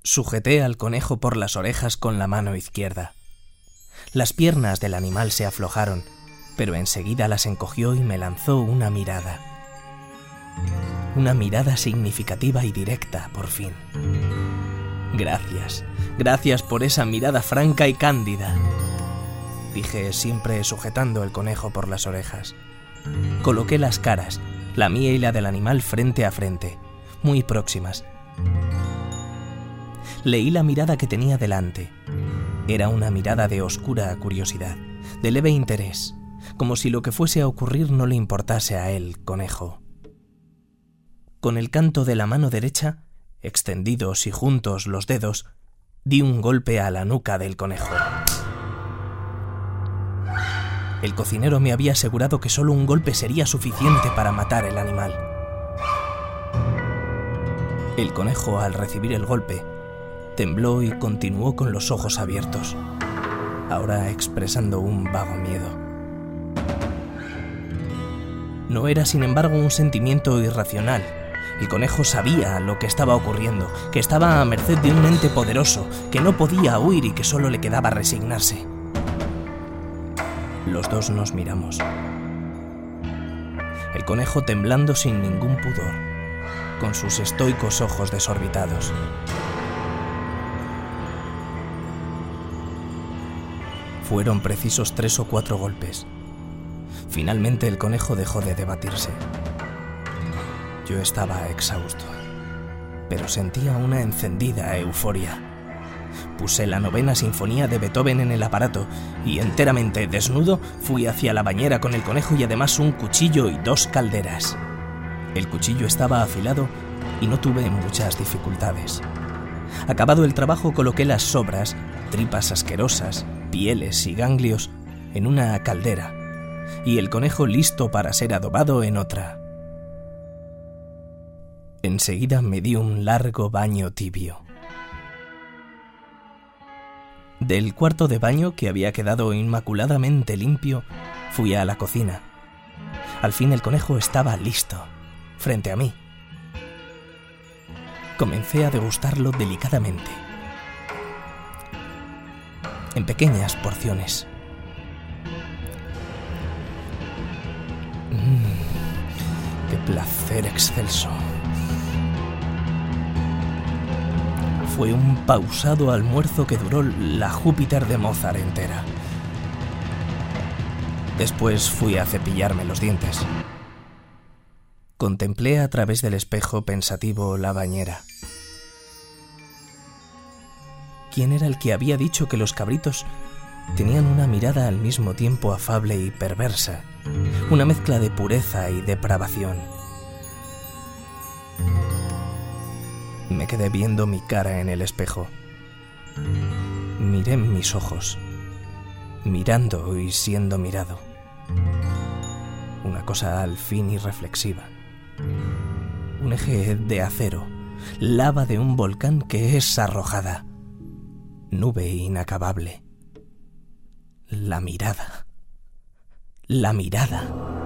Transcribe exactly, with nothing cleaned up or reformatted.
Sujeté al conejo por las orejas con la mano izquierda. Las piernas del animal se aflojaron, pero enseguida las encogió y me lanzó una mirada. Una mirada significativa y directa, por fin. Gracias, gracias por esa mirada franca y cándida, dije, siempre sujetando el conejo por las orejas. Coloqué las caras, la mía y la del animal, frente a frente, muy próximas. Leí la mirada que tenía delante. Era una mirada de oscura curiosidad, de leve interés, como si lo que fuese a ocurrir no le importase a él, conejo. Con el canto de la mano derecha, extendidos y juntos los dedos, di un golpe a la nuca del conejo. El cocinero me había asegurado que solo un golpe sería suficiente para matar el animal. El conejo, al recibir el golpe, tembló y continuó con los ojos abiertos, ahora expresando un vago miedo. No era, sin embargo, un sentimiento irracional. El conejo sabía lo que estaba ocurriendo, que estaba a merced de un ente poderoso, que no podía huir y que solo le quedaba resignarse. Los dos nos miramos. El conejo temblando sin ningún pudor, con sus estoicos ojos desorbitados. Fueron precisos tres o cuatro golpes. Finalmente el conejo dejó de debatirse. Yo estaba exhausto, pero sentía una encendida euforia. Puse la novena sinfonía de Beethoven en el aparato y, enteramente desnudo, fui hacia la bañera con el conejo y además un cuchillo y dos calderas. El cuchillo estaba afilado y no tuve muchas dificultades. Acabado el trabajo, coloqué las sobras, tripas asquerosas, pieles y ganglios, en una caldera, y el conejo listo para ser adobado en otra. Enseguida me di un largo baño tibio. Del cuarto de baño, que había quedado inmaculadamente limpio, fui a la cocina. Al fin el conejo estaba listo, frente a mí. Comencé a degustarlo delicadamente, en pequeñas porciones. ¡Mmm! ¡Qué placer excelso! Fue un pausado almuerzo que duró la Júpiter de Mozart entera. Después fui a cepillarme los dientes. Contemplé a través del espejo pensativo la bañera. ¿Quién era el que había dicho que los cabritos tenían una mirada al mismo tiempo afable y perversa, una mezcla de pureza y depravación? Me quedé viendo mi cara en el espejo. Miré mis ojos, mirando y siendo mirado. Una cosa al fin irreflexiva. Un eje de acero, lava de un volcán que es arrojada. Nube inacabable. La mirada. La mirada.